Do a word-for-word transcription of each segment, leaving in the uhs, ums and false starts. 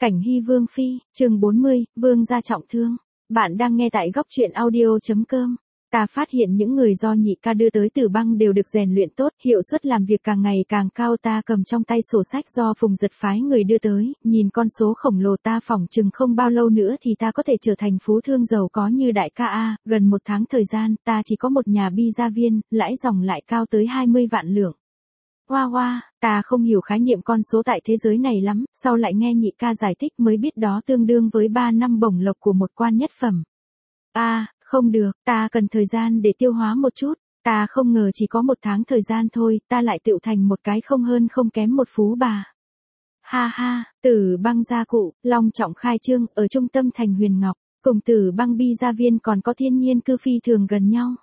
Cảnh Hy Vương Phi, chương bốn mươi, Vương gia trọng thương. Bạn đang nghe tại góc truyện audio chấm com. Ta phát hiện những người do nhị ca đưa tới Tử Băng đều được rèn luyện tốt, hiệu suất làm việc càng ngày càng cao. Ta cầm trong tay sổ sách do Phùng Giật phái người đưa tới, nhìn con số khổng lồ ta phỏng chừng không bao lâu nữa thì ta có thể trở thành phú thương giàu có như đại ca A. Gần một tháng thời gian, ta chỉ có một nhà bi gia viên, lãi dòng lại cao tới hai mươi vạn lượng. Hoa hoa, ta không hiểu khái niệm con số tại thế giới này lắm, sau lại nghe nhị ca giải thích mới biết đó tương đương với ba năm bổng lộc của một quan nhất phẩm. A, à, không được, ta cần thời gian để tiêu hóa một chút, ta không ngờ chỉ có một tháng thời gian thôi, ta lại tựu thành một cái không hơn không kém một phú bà. Ha ha, Tử Băng gia cụ, long trọng khai trương ở trung tâm thành Huyền Ngọc, cùng Tử Băng bi gia viên còn có thiên nhiên cư phi thường gần nhau.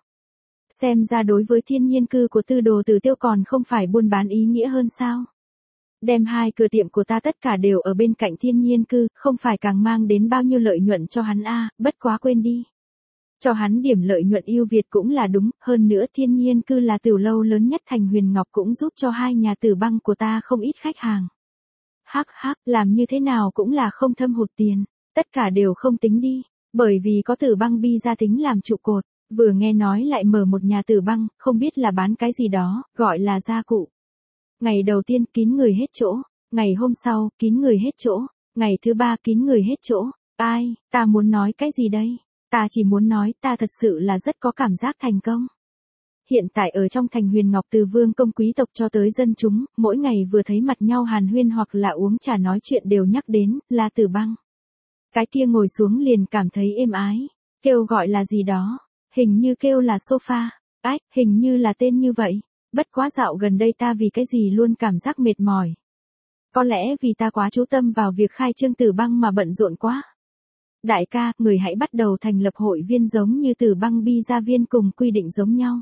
Xem ra đối với thiên nhiên cư của Tư Đồ Tử Tiêu còn không phải buôn bán ý nghĩa hơn sao? Đem hai cửa tiệm của ta tất cả đều ở bên cạnh thiên nhiên cư, không phải càng mang đến bao nhiêu lợi nhuận cho hắn a, à, bất quá quên đi. Cho hắn điểm lợi nhuận ưu việt cũng là đúng, hơn nữa thiên nhiên cư là tiểu lâu lớn nhất thành Huyền Ngọc cũng giúp cho hai nhà Tử Băng của ta không ít khách hàng. Hắc hắc, làm như thế nào cũng là không thâm hụt tiền, tất cả đều không tính đi, bởi vì có Tử Băng bi gia tính làm trụ cột. Vừa nghe nói lại mở một nhà Tử Băng, không biết là bán cái gì đó, gọi là gia cụ. Ngày đầu tiên kín người hết chỗ, ngày hôm sau kín người hết chỗ, ngày thứ ba kín người hết chỗ. Ai, ta muốn nói cái gì đây? Ta chỉ muốn nói ta thật sự là rất có cảm giác thành công. Hiện tại ở trong thành Huyền Ngọc từ vương công quý tộc cho tới dân chúng, mỗi ngày vừa thấy mặt nhau hàn huyên hoặc là uống trà nói chuyện đều nhắc đến là Tử Băng. Cái kia ngồi xuống liền cảm thấy êm ái, kêu gọi là gì đó. Hình như kêu là sofa, ách, hình như là tên như vậy, bất quá dạo gần đây ta vì cái gì luôn cảm giác mệt mỏi. Có lẽ vì ta quá chú tâm vào việc khai trương Tử Băng mà bận rộn quá. Đại ca, người hãy bắt đầu thành lập hội viên giống như Tử Băng bi gia viên cùng quy định giống nhau.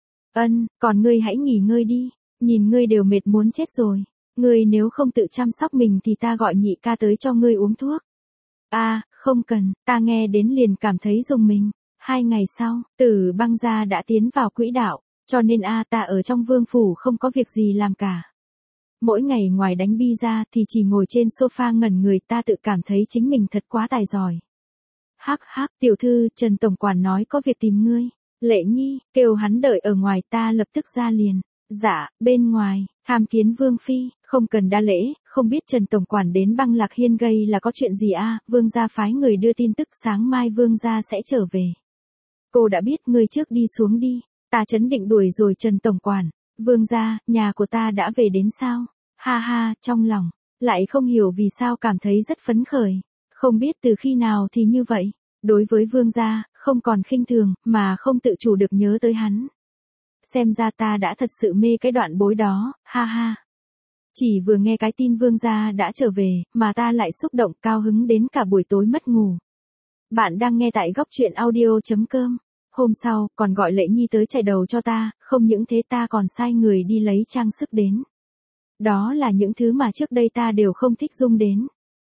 Ân, còn ngươi hãy nghỉ ngơi đi, nhìn ngươi đều mệt muốn chết rồi, ngươi nếu không tự chăm sóc mình thì ta gọi nhị ca tới cho ngươi uống thuốc. A, à, không cần, ta nghe đến liền cảm thấy rùng mình. Hai ngày sau, Tử Băng gia đã tiến vào quỹ đạo, cho nên a à, ta ở trong vương phủ không có việc gì làm cả. Mỗi ngày ngoài đánh bi ra thì chỉ ngồi trên sofa ngẩn người, ta tự cảm thấy chính mình thật quá tài giỏi. Hắc hắc, tiểu thư, Trần Tổng Quản nói có việc tìm ngươi. Lệ Nhi, kêu hắn đợi ở ngoài, ta lập tức ra liền. Dạ, bên ngoài, tham kiến Vương Phi, không cần đa lễ, không biết Trần Tổng Quản đến Băng Lạc Hiên gây là có chuyện gì a? À? Vương gia phái người đưa tin tức sáng mai Vương gia sẽ trở về. Cô đã biết, ngươi trước đi xuống đi, ta trấn định đuổi rồi Trần Tổng Quản. Vương gia, nhà của ta đã về đến sao? Ha ha, trong lòng, lại không hiểu vì sao cảm thấy rất phấn khởi. Không biết từ khi nào thì như vậy, đối với Vương gia, không còn khinh thường, mà không tự chủ được nhớ tới hắn. Xem ra ta đã thật sự mê cái đoạn bối đó, ha ha. Chỉ vừa nghe cái tin Vương gia đã trở về, mà ta lại xúc động cao hứng đến cả buổi tối mất ngủ. Bạn đang nghe tại góc truyện audio chấm com. Hôm sau, còn gọi Lệ Nhi tới chải đầu cho ta, không những thế ta còn sai người đi lấy trang sức đến. Đó là những thứ mà trước đây ta đều không thích dung đến.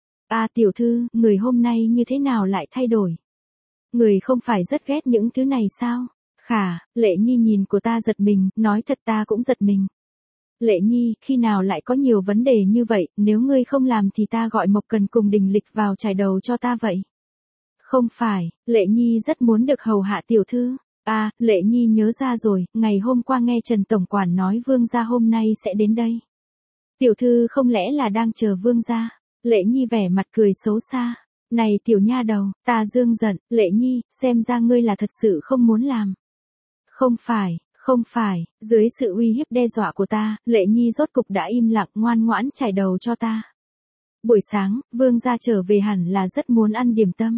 À tiểu thư, người hôm nay như thế nào lại thay đổi? Người không phải rất ghét những thứ này sao? Khả, Lệ Nhi nhìn của ta giật mình, nói thật ta cũng giật mình. Lệ Nhi, khi nào lại có nhiều vấn đề như vậy, nếu ngươi không làm thì ta gọi Mộc Cần cùng Đình Lịch vào chải đầu cho ta vậy. Không phải, Lệ Nhi rất muốn được hầu hạ tiểu thư. À, Lệ Nhi nhớ ra rồi, ngày hôm qua nghe Trần Tổng Quản nói Vương gia hôm nay sẽ đến đây. Tiểu thư không lẽ là đang chờ Vương gia? Lệ Nhi vẻ mặt cười xấu xa. Này tiểu nha đầu, ta dương giận, Lệ Nhi, xem ra ngươi là thật sự không muốn làm. Không phải, không phải, dưới sự uy hiếp đe dọa của ta, Lệ Nhi rốt cục đã im lặng ngoan ngoãn chải đầu cho ta. Buổi sáng, Vương gia trở về hẳn là rất muốn ăn điểm tâm.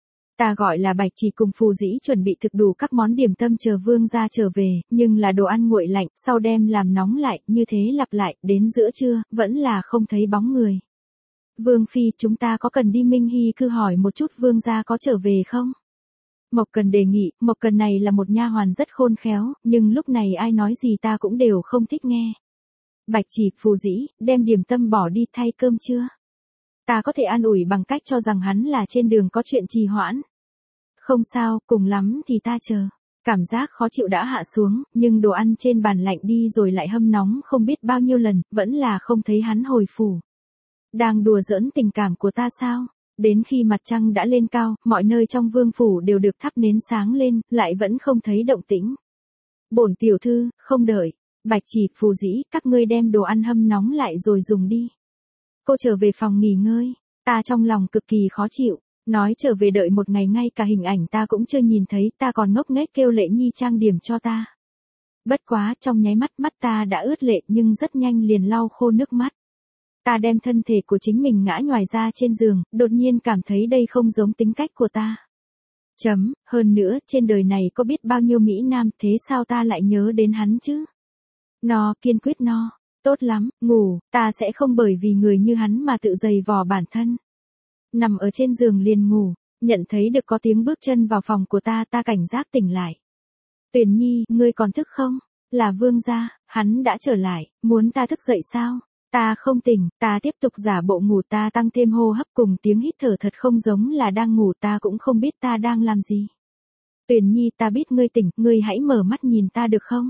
Ta gọi là Bạch Chỉ cùng Phù Dĩ chuẩn bị thực đủ các món điểm tâm chờ Vương gia trở về, nhưng là đồ ăn nguội lạnh, sau đem làm nóng lại, như thế lặp lại, đến giữa trưa, vẫn là không thấy bóng người. Vương Phi, chúng ta có cần đi Minh Hy cư hỏi một chút Vương gia có trở về không? Mộc Cần đề nghị, Mộc Cần này là một nha hoàn rất khôn khéo, nhưng lúc này ai nói gì ta cũng đều không thích nghe. Bạch Chỉ, Phù Dĩ, đem điểm tâm bỏ đi thay cơm chưa? Ta có thể an ủi bằng cách cho rằng hắn là trên đường có chuyện trì hoãn. Không sao, cùng lắm thì ta chờ. Cảm giác khó chịu đã hạ xuống, nhưng đồ ăn trên bàn lạnh đi rồi lại hâm nóng không biết bao nhiêu lần, vẫn là không thấy hắn hồi phủ. Đang đùa giỡn tình cảm của ta sao? Đến khi mặt trăng đã lên cao, mọi nơi trong vương phủ đều được thắp nến sáng lên, lại vẫn không thấy động tĩnh. Bổn tiểu thư, không đợi. Bạch Chỉ, Phù Dĩ, các ngươi đem đồ ăn hâm nóng lại rồi dùng đi. Cô trở về phòng nghỉ ngơi. Ta trong lòng cực kỳ khó chịu. Nói trở về đợi một ngày ngay cả hình ảnh ta cũng chưa nhìn thấy, ta còn ngốc nghếch kêu Lệ Nhi trang điểm cho ta. Bất quá, trong nháy mắt mắt ta đã ướt lệ nhưng rất nhanh liền lau khô nước mắt. Ta đem thân thể của chính mình ngã nhoài ra trên giường, đột nhiên cảm thấy đây không giống tính cách của ta. Chấm, hơn nữa, trên đời này có biết bao nhiêu Mỹ Nam, thế sao ta lại nhớ đến hắn chứ? No, kiên quyết no, tốt lắm, ngủ, ta sẽ không bởi vì người như hắn mà tự dày vò bản thân. Nằm ở trên giường liền ngủ, nhận thấy được có tiếng bước chân vào phòng của ta, ta cảnh giác tỉnh lại. Tuyền Nhi, ngươi còn thức không? Là Vương gia, hắn đã trở lại, muốn ta thức dậy sao? Ta không tỉnh, ta tiếp tục giả bộ ngủ, ta tăng thêm hô hấp cùng tiếng hít thở thật không giống là đang ngủ, ta cũng không biết ta đang làm gì. Tuyền Nhi, ta biết ngươi tỉnh, ngươi hãy mở mắt nhìn ta được không?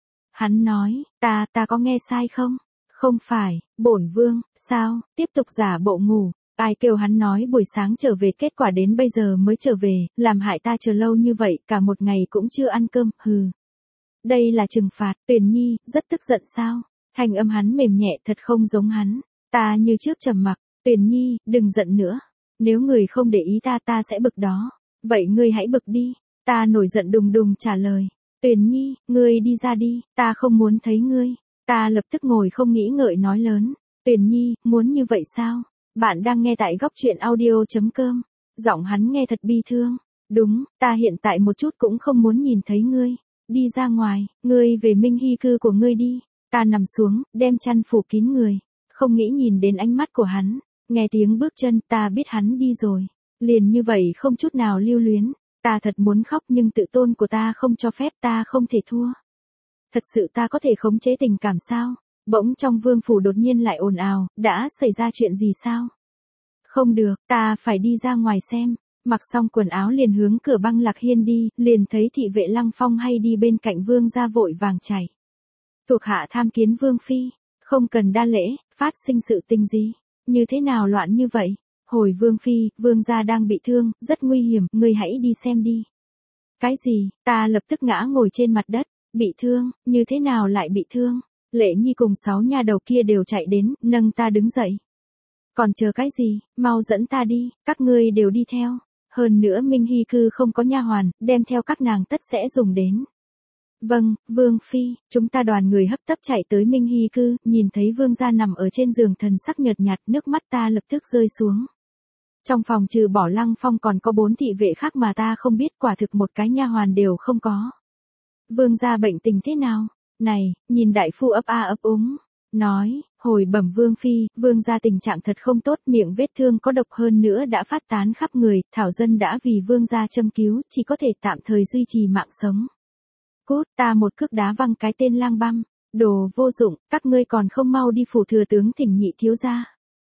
Hắn nói, ta, ta có nghe sai không? Không phải, bổn vương, sao, tiếp tục giả bộ ngủ. Ai kêu hắn nói buổi sáng trở về, kết quả đến bây giờ mới trở về, làm hại ta chờ lâu như vậy, cả một ngày cũng chưa ăn cơm, hừ. Đây là trừng phạt. Tuyền Nhi, rất tức giận sao? Thanh âm hắn mềm nhẹ thật không giống hắn. Ta như trước trầm mặc. Tuyền Nhi, đừng giận nữa. Nếu người không để ý ta ta sẽ bực đó. Vậy ngươi hãy bực đi. Ta nổi giận đùng đùng trả lời. Tuyền Nhi, ngươi đi ra đi, ta không muốn thấy ngươi. Ta lập tức ngồi không nghĩ ngợi nói lớn. Tuyền Nhi, muốn như vậy sao? Bạn đang nghe tại góc truyện audio chấm com. Giọng hắn nghe thật bi thương. Đúng, ta hiện tại một chút cũng không muốn nhìn thấy ngươi. Đi ra ngoài, ngươi về Minh Hy cư của ngươi đi. Ta nằm xuống, đem chăn phủ kín người. Không nghĩ nhìn đến ánh mắt của hắn. Nghe tiếng bước chân, ta biết hắn đi rồi. Liền như vậy không chút nào lưu luyến. Ta thật muốn khóc nhưng tự tôn của ta không cho phép, ta không thể thua. Thật sự ta có thể khống chế tình cảm sao? Bỗng trong vương phủ đột nhiên lại ồn ào, đã xảy ra chuyện gì sao? Không được, ta phải đi ra ngoài xem. Mặc xong quần áo liền hướng cửa Băng Lạc Hiên đi, liền thấy thị vệ Lăng Phong hay đi bên cạnh vương gia vội vàng chạy. Thuộc hạ tham kiến vương phi, không cần đa lễ, phát sinh sự tình gì? Như thế nào loạn như vậy? Hồi vương phi, vương gia đang bị thương, rất nguy hiểm, ngươi hãy đi xem đi. Cái gì? Ta lập tức ngã ngồi trên mặt đất, bị thương, như thế nào lại bị thương? Lệ Nhi cùng sáu nha đầu kia đều chạy đến, nâng ta đứng dậy. Còn chờ cái gì, mau dẫn ta đi, các ngươi đều đi theo. Hơn nữa Minh Hy cư không có nha hoàn, đem theo các nàng tất sẽ dùng đến. Vâng, vương phi, chúng ta đoàn người hấp tấp chạy tới Minh Hy cư, nhìn thấy vương gia nằm ở trên giường thần sắc nhợt nhạt, nước mắt ta lập tức rơi xuống. Trong phòng trừ bỏ Lăng Phong còn có bốn thị vệ khác mà ta không biết, quả thực một cái nha hoàn đều không có. Vương gia bệnh tình thế nào? Này, nhìn đại phu ấp a ấp úng, nói, hồi bẩm vương phi, vương gia tình trạng thật không tốt, miệng vết thương có độc, hơn nữa đã phát tán khắp người, thảo dân đã vì vương gia châm cứu, chỉ có thể tạm thời duy trì mạng sống. Cút, ta một cước đá văng cái tên lang băm, đồ vô dụng, các ngươi còn không mau đi phủ thừa tướng thỉnh nhị thiếu gia.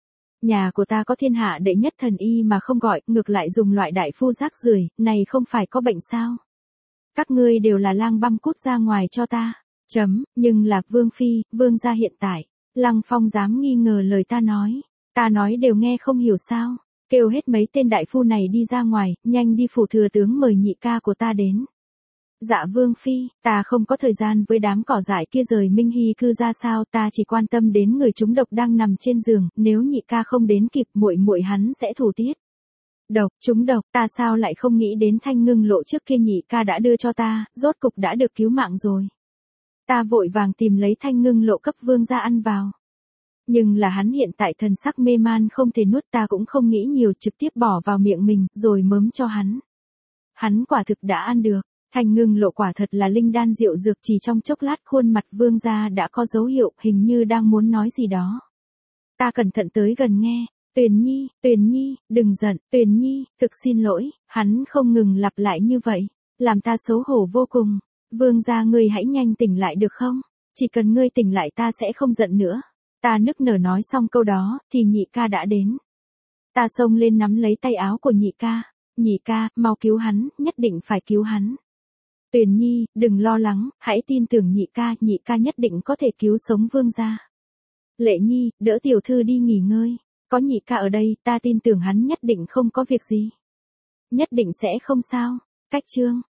Nhà của ta có thiên hạ đệ nhất thần y mà không gọi, ngược lại dùng loại đại phu rác rưởi, này không phải có bệnh sao? Các ngươi đều là lang băm, cút ra ngoài cho ta. Chấm, nhưng là vương phi, vương gia hiện tại. Lăng Phong dám nghi ngờ lời ta nói. Ta nói đều nghe không hiểu sao? Kêu hết mấy tên đại phu này đi ra ngoài, nhanh đi phủ thừa tướng mời nhị ca của ta đến. Dạ vương phi, ta không có thời gian với đám cỏ dại kia, rời Minh Hy cư ra sao, ta chỉ quan tâm đến người trúng độc đang nằm trên giường, nếu nhị ca không đến kịp, muội muội hắn sẽ thủ tiết. Độc, trúng độc, ta sao lại không nghĩ đến Thanh Ngưng Lộ trước kia nhị ca đã đưa cho ta, rốt cục đã được cứu mạng rồi. Ta vội vàng tìm lấy Thanh Ngưng Lộ cấp vương gia ăn vào. Nhưng là hắn hiện tại thần sắc mê man không thể nuốt, ta cũng không nghĩ nhiều, trực tiếp bỏ vào miệng mình, rồi mớm cho hắn. Hắn quả thực đã ăn được. Thanh Ngưng Lộ quả thật là linh đan diệu dược, chỉ trong chốc lát khuôn mặt vương gia đã có dấu hiệu, hình như đang muốn nói gì đó. Ta cẩn thận tới gần nghe. Tuyền Nhi, Tuyền Nhi, đừng giận, Tuyền Nhi, thực xin lỗi, hắn không ngừng lặp lại như vậy, làm ta xấu hổ vô cùng. Vương gia, ngươi hãy nhanh tỉnh lại được không? Chỉ cần ngươi tỉnh lại ta sẽ không giận nữa. Ta nức nở nói xong câu đó, thì nhị ca đã đến. Ta xông lên nắm lấy tay áo của nhị ca. Nhị ca, mau cứu hắn, nhất định phải cứu hắn. Tuyền Nhi, đừng lo lắng, hãy tin tưởng nhị ca, nhị ca nhất định có thể cứu sống vương gia. Lệ Nhi, đỡ tiểu thư đi nghỉ ngơi. Có nhị ca ở đây, ta tin tưởng hắn nhất định không có việc gì. Nhất định sẽ không sao. Cách chương.